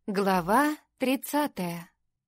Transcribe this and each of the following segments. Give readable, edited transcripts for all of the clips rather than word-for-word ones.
Глава 30.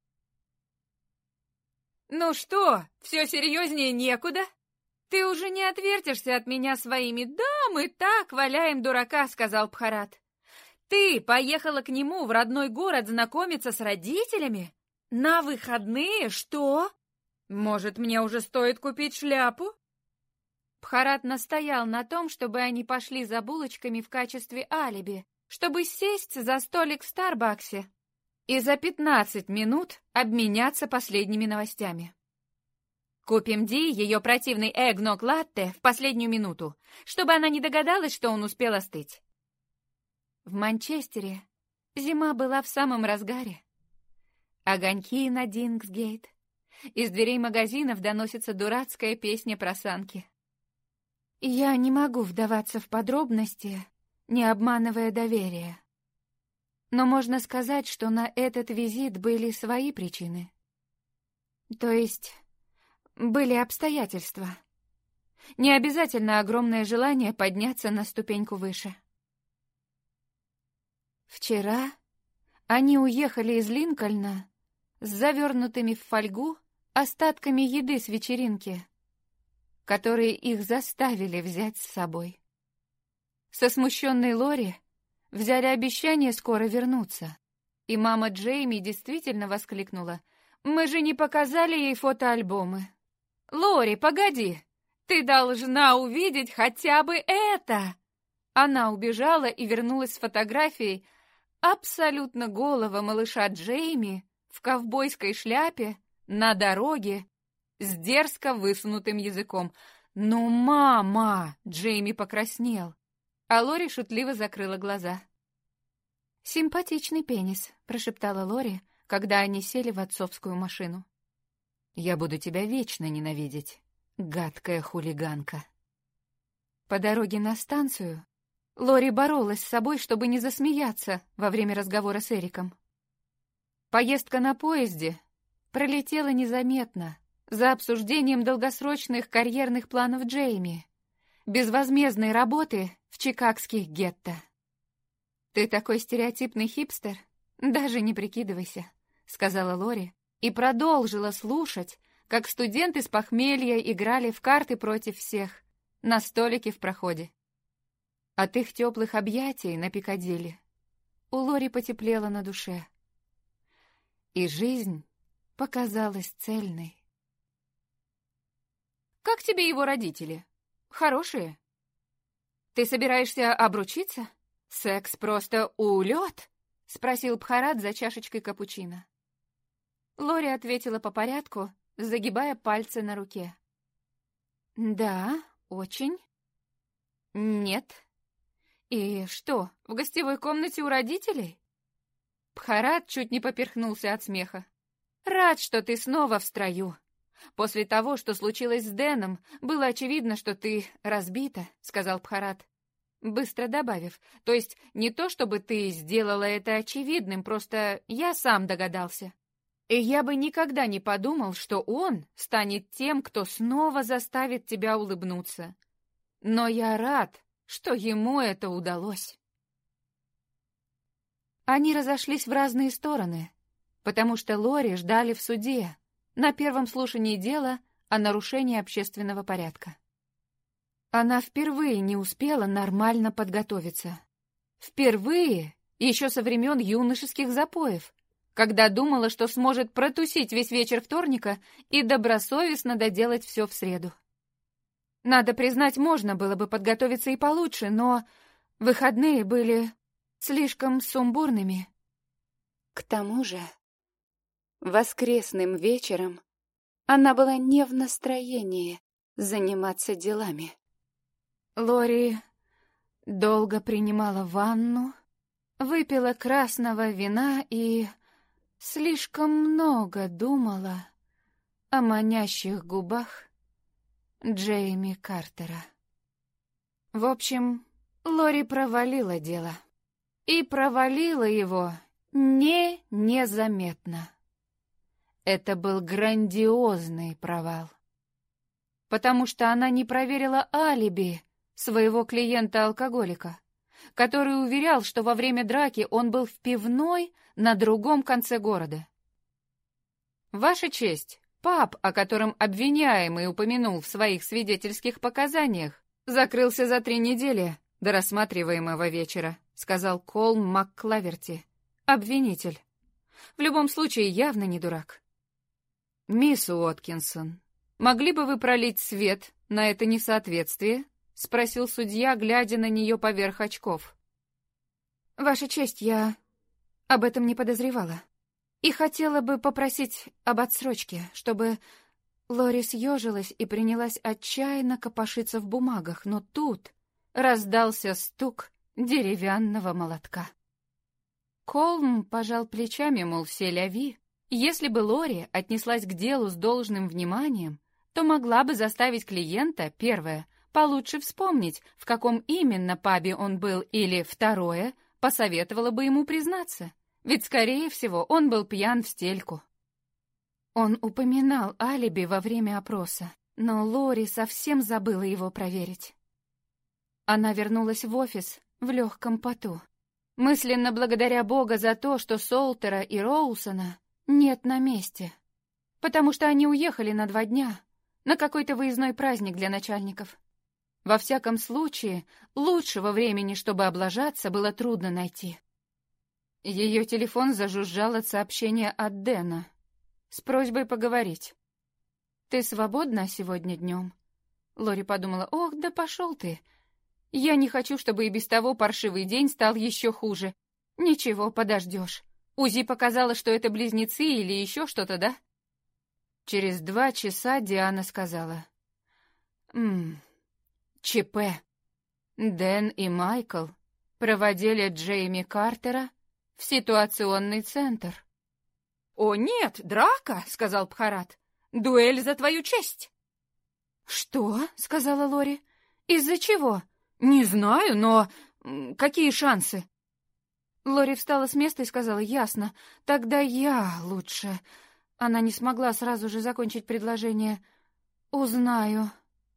«Ну что, все серьезнее некуда? Ты уже не отвертишься от меня своими «да, мы так валяем дурака», — сказал Бхарат. «Ты поехала к нему в родной город знакомиться с родителями? На выходные? Что? Может, мне уже стоит купить шляпу?» Бхарат настоял на том, чтобы они пошли за булочками в качестве алиби, чтобы сесть за столик в Старбаксе и за 15 минут обменяться последними новостями. Купим Ди ее противный эгног-латте в последнюю минуту, чтобы она не догадалась, что он успел остыть. В Манчестере зима была в самом разгаре. Огоньки на Дингсгейт. Из дверей магазинов доносится дурацкая песня про санки. Я не могу вдаваться в подробности, не обманывая доверие. Но можно сказать, что на этот визит были свои причины. То есть были обстоятельства. Не обязательно огромное желание подняться на ступеньку выше. Вчера они уехали из Линкольна с завернутыми в фольгу остатками еды с вечеринки, которые их заставили взять с собой. Со смущенной Лори взяли обещание скоро вернуться, и мама Джейми действительно воскликнула: «Мы же не показали ей фотоальбомы». «Лори, погоди! Ты должна увидеть хотя бы это!» Она убежала и вернулась с фотографией абсолютно голого малыша Джейми в ковбойской шляпе на дороге с дерзко высунутым языком. «Ну, мама!» — Джейми покраснел, а Лори шутливо закрыла глаза. «Симпатичный пенис», — прошептала Лори, когда они сели в отцовскую машину. «Я буду тебя вечно ненавидеть, гадкая хулиганка». По дороге на станцию Лори боролась с собой, чтобы не засмеяться во время разговора с Эриком. Поездка на поезде пролетела незаметно, за обсуждением долгосрочных карьерных планов Джейми, безвозмездной работы в чикагских гетто. «Ты такой стереотипный хипстер, даже не прикидывайся», — сказала Лори и продолжила слушать, как студенты с похмелья играли в карты против всех на столике в проходе. От их теплых объятий на Пикадилли у Лори потеплело на душе, и жизнь показалась цельной. «Как тебе его родители? Хорошие? Ты собираешься обручиться? Секс просто улет?» — спросил Бхарат за чашечкой капучино. Лори ответила по порядку, загибая пальцы на руке. «Да, очень». «Нет». «И что, в гостевой комнате у родителей?» Бхарат чуть не поперхнулся от смеха. «Рад, что ты снова в строю. После того, что случилось с Дэном, было очевидно, что ты разбита», — сказал Бхарат, быстро добавив: «то есть не то, чтобы ты сделала это очевидным, просто я сам догадался. И я бы никогда не подумал, что он станет тем, кто снова заставит тебя улыбнуться. Но я рад, что ему это удалось». Они разошлись в разные стороны, потому что Лори ждали в суде на первом слушании дела о нарушении общественного порядка. Она впервые не успела нормально подготовиться. Впервые, еще со времен юношеских запоев, когда думала, что сможет протусить весь вечер вторника и добросовестно доделать все в среду. Надо признать, можно было бы подготовиться и получше, но выходные были слишком сумбурными. К тому же, воскресным вечером она была не в настроении заниматься делами. Лори долго принимала ванну, выпила красного вина и слишком много думала о манящих губах Джейми Картера. В общем, Лори провалила дело. И провалила его незаметно. Это был грандиозный провал. Потому что она не проверила алиби своего клиента-алкоголика, который уверял, что во время драки он был в пивной на другом конце города. «Ваша честь, паб, о котором обвиняемый упомянул в своих свидетельских показаниях, закрылся за 3 недели до рассматриваемого вечера», сказал Колм МакКлаверти, обвинитель. В любом случае, явно не дурак. «Мисс Уоткинсон, могли бы вы пролить свет на это несоответствие?» спросил судья, глядя на нее поверх очков. «Ваша честь, я об этом не подозревала. И хотела бы попросить об отсрочке, чтобы...» Лори съежилась и принялась отчаянно копошиться в бумагах, но тут раздался стук деревянного молотка. Колм пожал плечами, мол, все ляви. Если бы Лори отнеслась к делу с должным вниманием, то могла бы заставить клиента, первое, получше вспомнить, в каком именно пабе он был, или, второе, посоветовала бы ему признаться, ведь, скорее всего, он был пьян в стельку. Он упоминал алиби во время опроса, но Лори совсем забыла его проверить. Она вернулась в офис в легком поту, мысленно благодаря Бога за то, что Солтера и Роусона нет на месте, потому что они уехали на 2 дня, на какой-то выездной праздник для начальников. Во всяком случае, лучшего времени, чтобы облажаться, было трудно найти. Ее телефон зажужжал от сообщения от Дэна с просьбой поговорить. «Ты свободна сегодня днем?» Лори подумала: «Ох, да пошел ты! Я не хочу, чтобы и без того паршивый день стал еще хуже. Ничего, подождешь. УЗИ показало, что это близнецы или еще что-то, да?» Через 2 часа Диана сказала: ЧП. Дэн и Майкл проводили Джейми Картера в ситуационный центр. «О нет, драка!» — сказал Бхарат. «Дуэль за твою честь!» «Что?» — сказала Лори. «Из-за чего?» «Не знаю, но какие шансы?» Лори встала с места и сказала: «Ясно, тогда я лучше...» Она не смогла сразу же закончить предложение. «Узнаю...»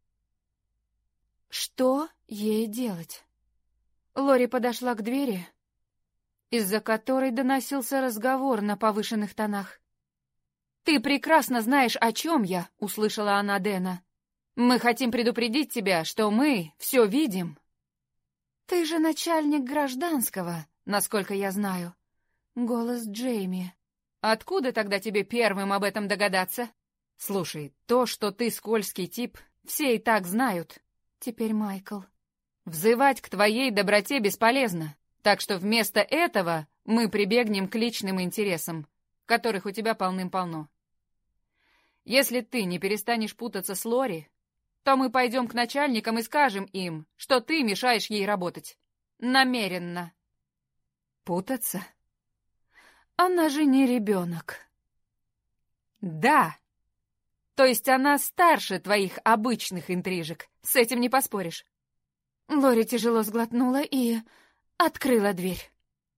Что ей делать? Лори подошла к двери, из-за которой доносился разговор на повышенных тонах. «Ты прекрасно знаешь, о чем я», — услышала она Дэна. «Мы хотим предупредить тебя, что мы все видим». «Ты же начальник гражданского, насколько я знаю». Голос Джейми. «Откуда тогда тебе первым об этом догадаться?» «Слушай, то, что ты скользкий тип, все и так знают». Теперь Майкл. «Взывать к твоей доброте бесполезно, так что вместо этого мы прибегнем к личным интересам, которых у тебя полным-полно. Если ты не перестанешь путаться с Лори, то мы пойдем к начальникам и скажем им, что ты мешаешь ей работать. Намеренно». «Путаться? Она же не ребенок». «Да. То есть она старше твоих обычных интрижек, с этим не поспоришь». Лори тяжело сглотнула и открыла дверь.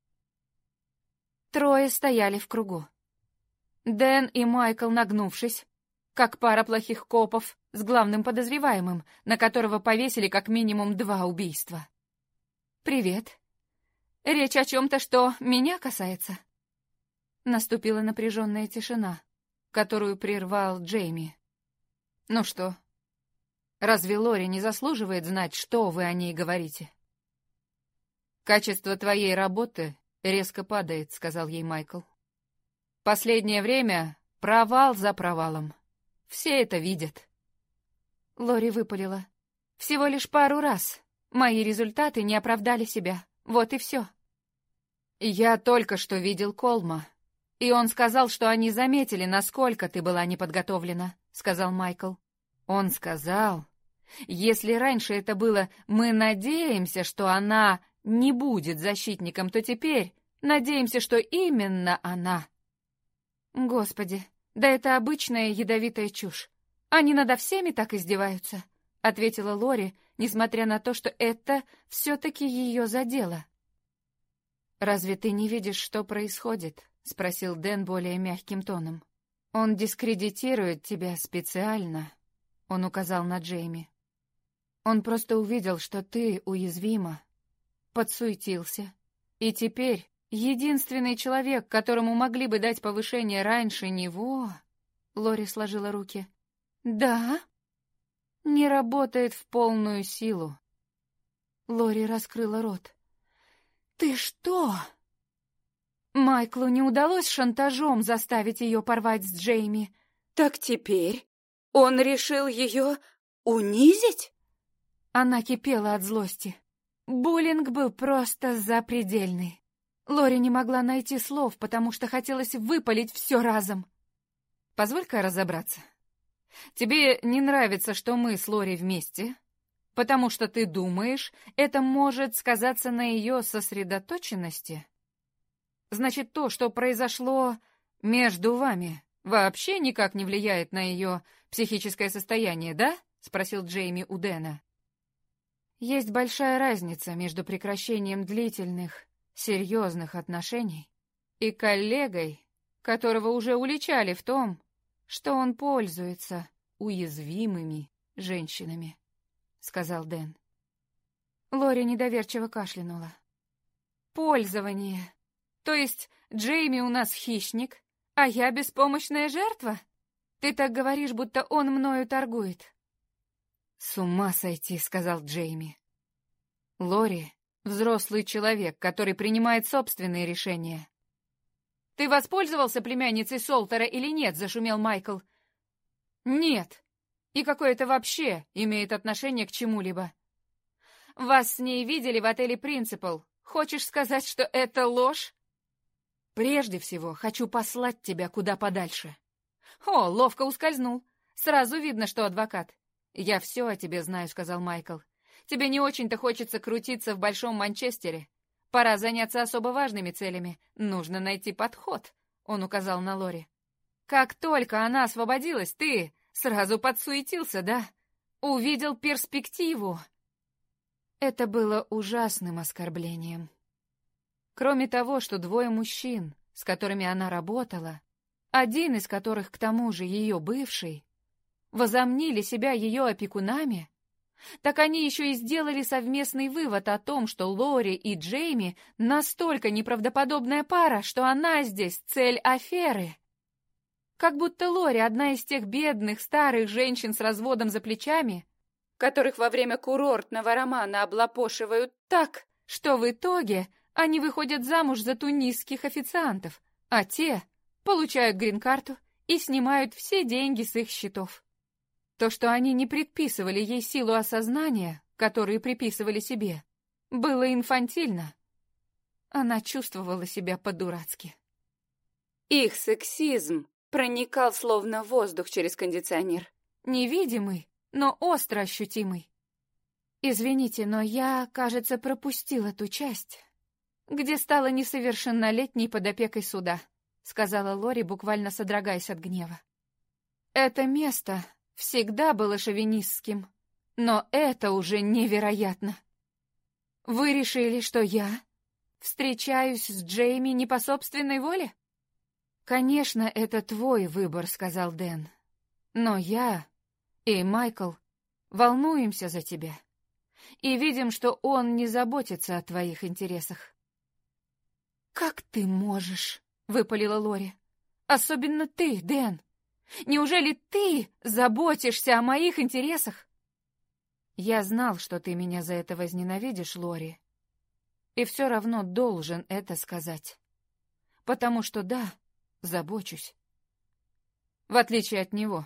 3 стояли в кругу. Дэн и Майкл, нагнувшись, как пара плохих копов с главным подозреваемым, на которого повесили как минимум 2 убийства. «Привет. Речь о чем-то, что меня касается?» Наступила напряженная тишина, которую прервал Джейми. «Ну что, разве Лори не заслуживает знать, что вы о ней говорите?» «Качество твоей работы резко падает», — сказал ей Майкл. «Последнее время провал за провалом. Все это видят». Лори выпалила: «Всего лишь пару раз. Мои результаты не оправдали себя. Вот и все». «Я только что видел Колма, и он сказал, что они заметили, насколько ты была неподготовлена», — сказал Майкл. «Он сказал, если раньше это было «мы надеемся, что она не будет защитником», то теперь надеемся, что именно она». «Господи, да это обычная ядовитая чушь. Они надо всеми так издеваются», — ответила Лори, несмотря на то, что это все-таки ее задело. «Разве ты не видишь, что происходит?» — спросил Дэн более мягким тоном. «Он дискредитирует тебя специально», — он указал на Джейми. «Он просто увидел, что ты уязвима, подсуетился. И теперь единственный человек, которому могли бы дать повышение раньше него... Лори сложила руки. Да? Не работает в полную силу. Лори раскрыла рот. Ты что? Майклу не удалось шантажом заставить ее порвать с Джейми. Так теперь он решил ее унизить? Она кипела от злости. Буллинг был просто запредельный. Лори не могла найти слов, потому что хотелось выпалить все разом. Позволь-ка разобраться. Тебе не нравится, что мы с Лори вместе, потому что ты думаешь, это может сказаться на ее сосредоточенности? Значит, то, что произошло между вами, вообще никак не влияет на ее психическое состояние, да? Спросил Джейми у Дэна. Есть большая разница между прекращением длительных, серьезных отношений и коллегой, которого уже уличали в том, что он пользуется уязвимыми женщинами, сказал Дэн. Лори недоверчиво кашлянула. Пользование. То есть Джейми у нас хищник, а я беспомощная жертва? Ты так говоришь, будто он мною торгует. С ума сойти, сказал Джейми. Лори — взрослый человек, который принимает собственные решения. «Ты воспользовался племянницей Солтера или нет?» — зашумел Майкл. «Нет. И какое это вообще имеет отношение к чему-либо? Вас с ней видели в отеле «Принципал». Хочешь сказать, что это ложь?» «Прежде всего, хочу послать тебя куда подальше». «О, ловко ускользнул. Сразу видно, что адвокат». «Я все о тебе знаю», — сказал Майкл. «Тебе не очень-то хочется крутиться в Большом Манчестере. Пора заняться особо важными целями. Нужно найти подход», — он указал на Лори. «Как только она освободилась, ты сразу подсуетился, да? Увидел перспективу». Это было ужасным оскорблением. Кроме того, что двое мужчин, с которыми она работала, один из которых, к тому же, ее бывший, возомнили себя ее опекунами, так они еще и сделали совместный вывод о том, что Лори и Джейми настолько неправдоподобная пара, что она здесь цель аферы. Как будто Лори одна из тех бедных старых женщин с разводом за плечами, которых во время курортного романа облапошивают так, что в итоге они выходят замуж за тунисских официантов, а те получают грин-карту и снимают все деньги с их счетов. То, что они не предписывали ей силу осознания, которую приписывали себе, было инфантильно. Она чувствовала себя по-дурацки. Их сексизм проникал словно воздух через кондиционер. Невидимый, но остро ощутимый. Извините, но я, кажется, пропустила ту часть, где стала несовершеннолетней под опекой суда, сказала Лори, буквально содрогаясь от гнева. Это место всегда было шовинистским, но это уже невероятно. Вы решили, что я встречаюсь с Джейми не по собственной воле? Конечно, это твой выбор, сказал Дэн. Но я и Майкл волнуемся за тебя и видим, что он не заботится о твоих интересах. Как ты можешь, выпалила Лори. Особенно ты, Дэн. Неужели ты заботишься о моих интересах? Я знал, что ты меня за это возненавидишь, Лори, и все равно должен это сказать. Потому что да, забочусь. В отличие от него.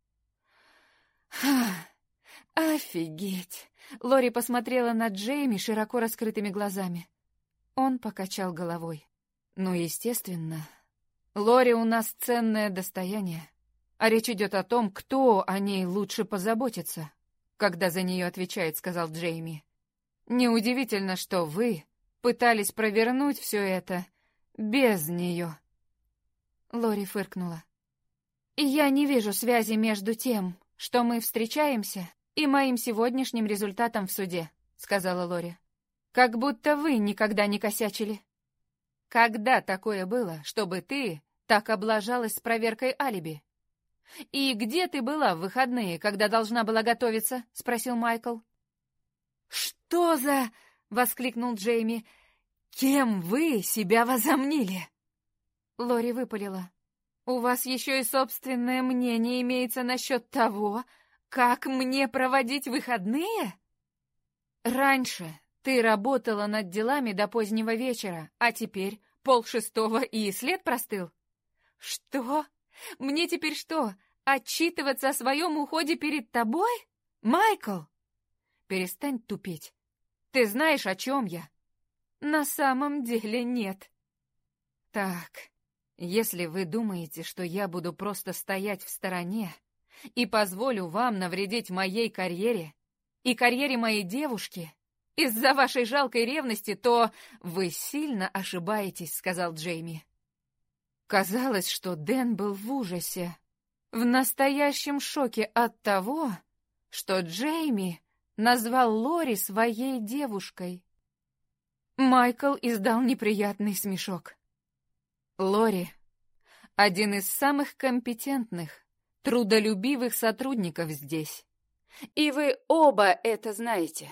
Офигеть! Лори посмотрела на Джейми широко раскрытыми глазами. Он покачал головой. Ну, естественно. Лори у нас ценное достояние. А речь идет о том, кто о ней лучше позаботится, когда за нее отвечает, сказал Джейми. Неудивительно, что вы пытались провернуть все это без нее. Лори фыркнула. И я не вижу связи между тем, что мы встречаемся, и моим сегодняшним результатом в суде, сказала Лори. Как будто вы никогда не косячили. Когда такое было, чтобы ты так облажалась с проверкой алиби? «И где ты была в выходные, когда должна была готовиться?» — спросил Майкл. «Что за...» — воскликнул Джейми. «Кем вы себя возомнили?» Лори выпалила. «У вас еще и собственное мнение имеется насчет того, как мне проводить выходные? Раньше ты работала над делами до позднего вечера, а теперь 5:30 и след простыл. Что? Мне теперь что, отчитываться о своем уходе перед тобой? Майкл!» «Перестань тупить. Ты знаешь, о чем я?» «На самом деле нет». «Так, если вы думаете, что я буду просто стоять в стороне и позволю вам навредить моей карьере и карьере моей девушки из-за вашей жалкой ревности, то вы сильно ошибаетесь», — сказал Джейми. Казалось, что Дэн был в ужасе, в настоящем шоке от того, что Джейми назвал Лори своей девушкой. Майкл издал неприятный смешок. Лори — один из самых компетентных, трудолюбивых сотрудников здесь. И вы оба это знаете.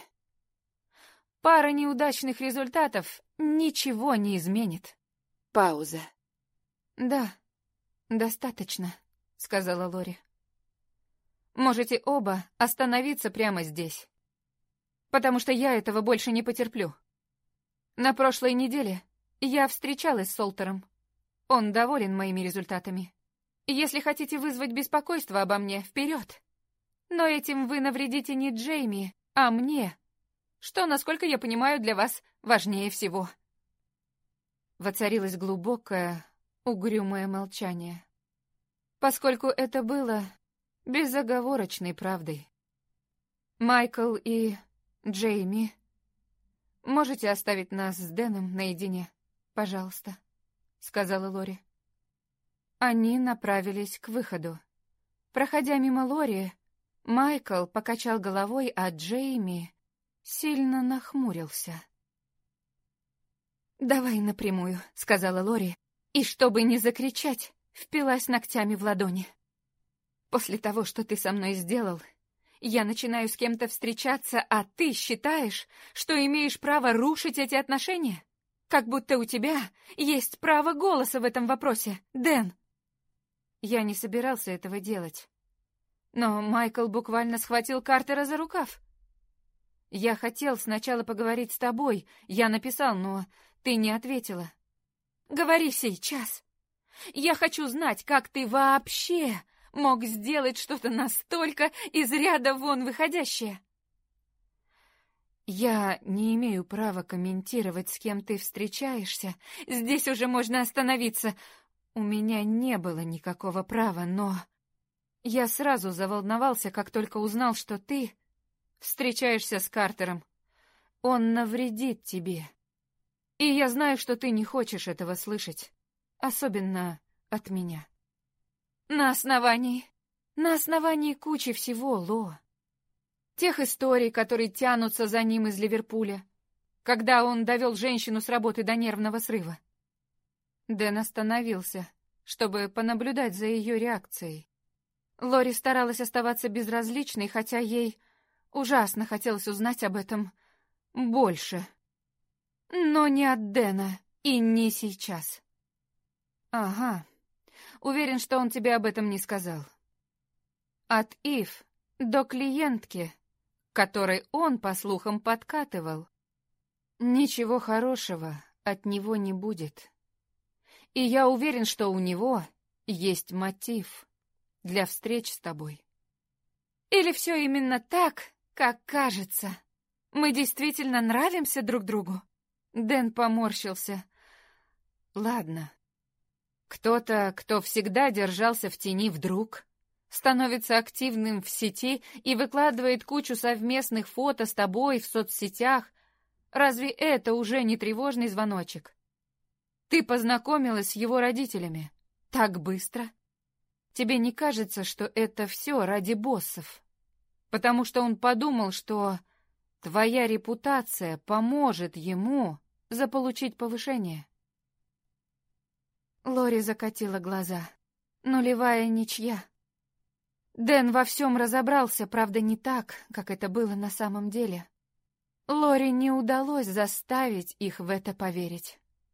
Пара неудачных результатов ничего не изменит. Пауза. «Да, достаточно», — сказала Лори. «Можете оба остановиться прямо здесь, потому что я этого больше не потерплю. На прошлой неделе я встречалась с Солтером. Он доволен моими результатами. Если хотите вызвать беспокойство обо мне, вперед. Но этим вы навредите не Джейми, а мне, что, насколько я понимаю, для вас важнее всего». Воцарилось глубокое, угрюмое молчание, поскольку это было безоговорочной правдой. «Майкл и Джейми, можете оставить нас с Дэном наедине, пожалуйста», — сказала Лори. Они направились к выходу. Проходя мимо Лори, Майкл покачал головой, а Джейми сильно нахмурился. «Давай напрямую», — сказала Лори, и, чтобы не закричать, впилась ногтями в ладони. «После того, что ты со мной сделал, я начинаю с кем-то встречаться, а ты считаешь, что имеешь право рушить эти отношения? Как будто у тебя есть право голоса в этом вопросе, Дэн». Я не собирался этого делать. Но Майкл буквально схватил Картера за рукав. «Я хотел сначала поговорить с тобой, я написал, но ты не ответила. Говори сейчас. Я хочу знать, как ты вообще мог сделать что-то настолько из ряда вон выходящее». «Я не имею права комментировать, с кем ты встречаешься. Здесь уже можно остановиться. У меня не было никакого права, но я сразу заволновался, как только узнал, что ты встречаешься с Картером. Он навредит тебе. И я знаю, что ты не хочешь этого слышать, особенно от меня. На основании кучи всего, Ло. Тех историй, которые тянутся за ним из Ливерпуля, когда он довел женщину с работы до нервного срыва. Дэн остановился, чтобы понаблюдать за ее реакцией. Лори старалась оставаться безразличной, хотя ей ужасно хотелось узнать об этом больше. Но не от Дэна и не сейчас. Ага, уверен, что он тебе об этом не сказал. От Ив до клиентки, которой он, по слухам, подкатывал. Ничего хорошего от него не будет. И я уверен, что у него есть мотив для встреч с тобой. Или все именно так, как кажется? Мы действительно нравимся друг другу?» Дэн поморщился. «Ладно. Кто-то, кто всегда держался в тени, вдруг становится активным в сети и выкладывает кучу совместных фото с тобой в соцсетях. Разве это уже не тревожный звоночек? Ты познакомилась с его родителями так быстро. Тебе не кажется, что это все ради боссов? Потому что он подумал, что твоя репутация поможет ему заполучить повышение?» Лори закатила глаза. Нулевая ничья. Дэн во всем разобрался, правда, не так, как это было на самом деле. Лори не удалось заставить их в это поверить.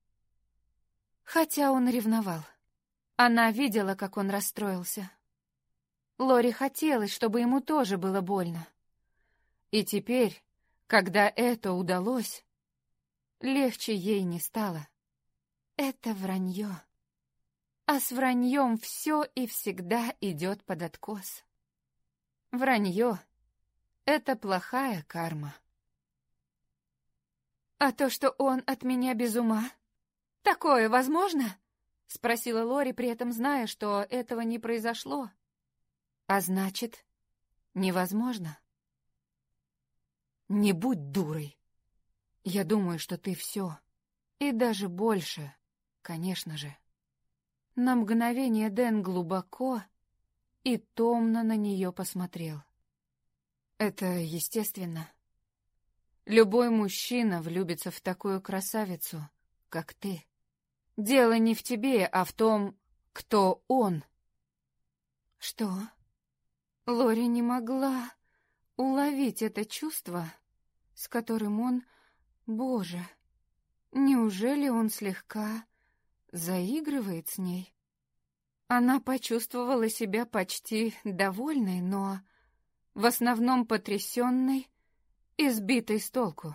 Хотя он ревновал. Она видела, как он расстроился. Лори хотелось, чтобы ему тоже было больно. И теперь, когда это удалось, легче ей не стало. Это вранье. А с враньем все и всегда идет под откос. Вранье — это плохая карма. «А то, что он от меня без ума, такое возможно?» — спросила Лори, при этом зная, что этого не произошло. «А значит, невозможно?» «Не будь дурой. Я думаю, что ты все. И даже больше, конечно же». На мгновение Дэн глубоко и томно на нее посмотрел. «Это естественно. Любой мужчина влюбится в такую красавицу, как ты. Дело не в тебе, а в том, кто он». «Что?» Лори не могла уловить это чувство, с которым он... Боже, неужели он слегка заигрывает с ней? Она почувствовала себя почти довольной, но в основном потрясенной и сбитой с толку.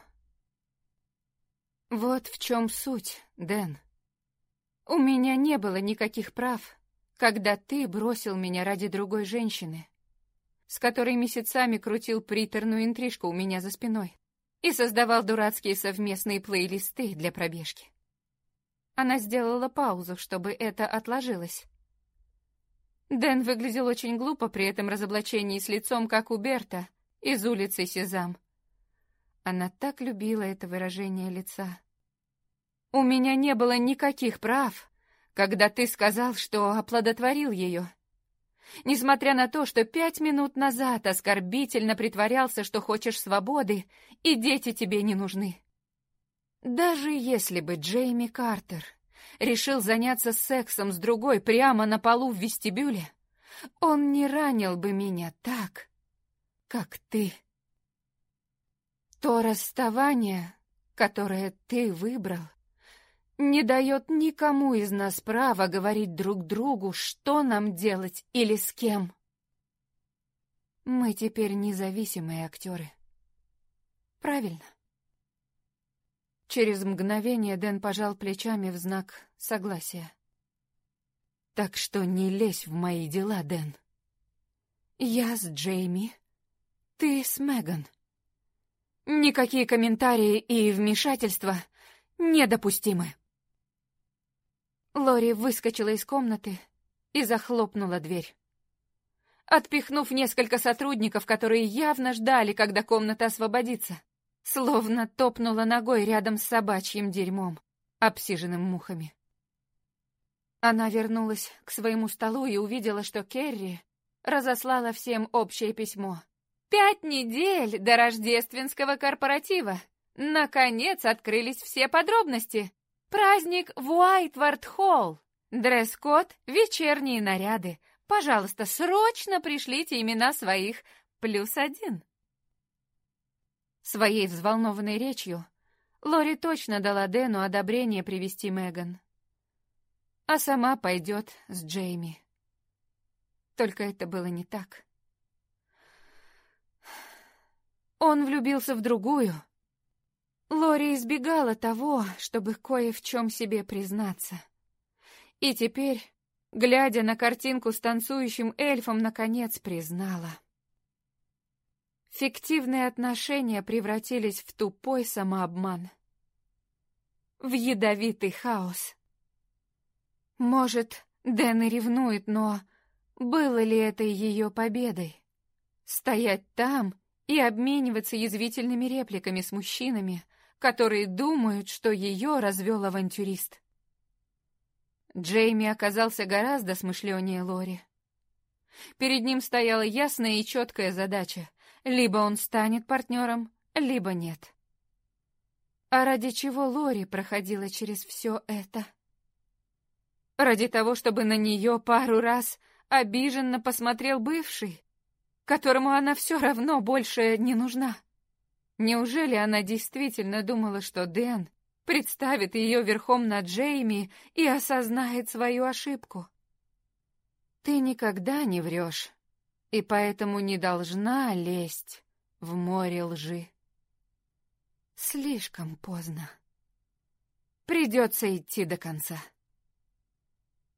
Вот в чем суть, Дэн. У меня не было никаких прав, когда ты бросил меня ради другой женщины, с которой месяцами крутил приторную интрижку у меня за спиной и создавал дурацкие совместные плейлисты для пробежки. Она сделала паузу, чтобы это отложилось. Дэн выглядел очень глупо при этом разоблачении, с лицом, как у Берта из улицы Сезам. Она так любила это выражение лица. «У меня не было никаких прав, когда ты сказал, что оплодотворил ее. Несмотря на то, что 5 минут назад оскорбительно притворялся, что хочешь свободы, и дети тебе не нужны. Даже если бы Джейми Картер решил заняться сексом с другой прямо на полу в вестибюле, он не ранил бы меня так, как ты. То расставание, которое ты выбрал, не дает никому из нас права говорить друг другу, что нам делать или с кем. Мы теперь независимые актеры. Правильно?» Через мгновение Дэн пожал плечами в знак согласия. «Так что не лезь в мои дела, Дэн. Я с Джейми, ты с Меган. Никакие комментарии и вмешательства недопустимы». Лори выскочила из комнаты и захлопнула дверь. Отпихнув несколько сотрудников, которые явно ждали, когда комната освободится, словно топнула ногой рядом с собачьим дерьмом, обсиженным мухами. Она вернулась к своему столу и увидела, что Керри разослала всем общее письмо. 5 недель до рождественского корпоратива. Наконец открылись все подробности. Праздник в Уайтвард-Холл. Дресс-код, вечерние наряды. Пожалуйста, срочно пришлите имена своих +1. Своей взволнованной речью Лори точно дала Дэну одобрение привести Меган. А сама пойдет с Джейми. Только это было не так. Он влюбился в другую. Лори избегала того, чтобы кое в чем себе признаться. И теперь, глядя на картинку с танцующим эльфом, наконец признала. Фиктивные отношения превратились в тупой самообман. В ядовитый хаос. Может, Дэн и ревнует, но было ли это ее победой? Стоять там и обмениваться язвительными репликами с мужчинами, которые думают, что ее развел авантюрист. Джейми оказался гораздо смышленнее Лори. Перед ним стояла ясная и четкая задача. Либо он станет партнером, либо нет. А ради чего Лори проходила через все это? Ради того, чтобы на нее пару раз обиженно посмотрел бывший, которому она все равно больше не нужна. Неужели она действительно думала, что Дэн представит ее верхом на Джейми и осознает свою ошибку? Ты никогда не врешь, и поэтому не должна лезть в море лжи. Слишком поздно. Придется идти до конца.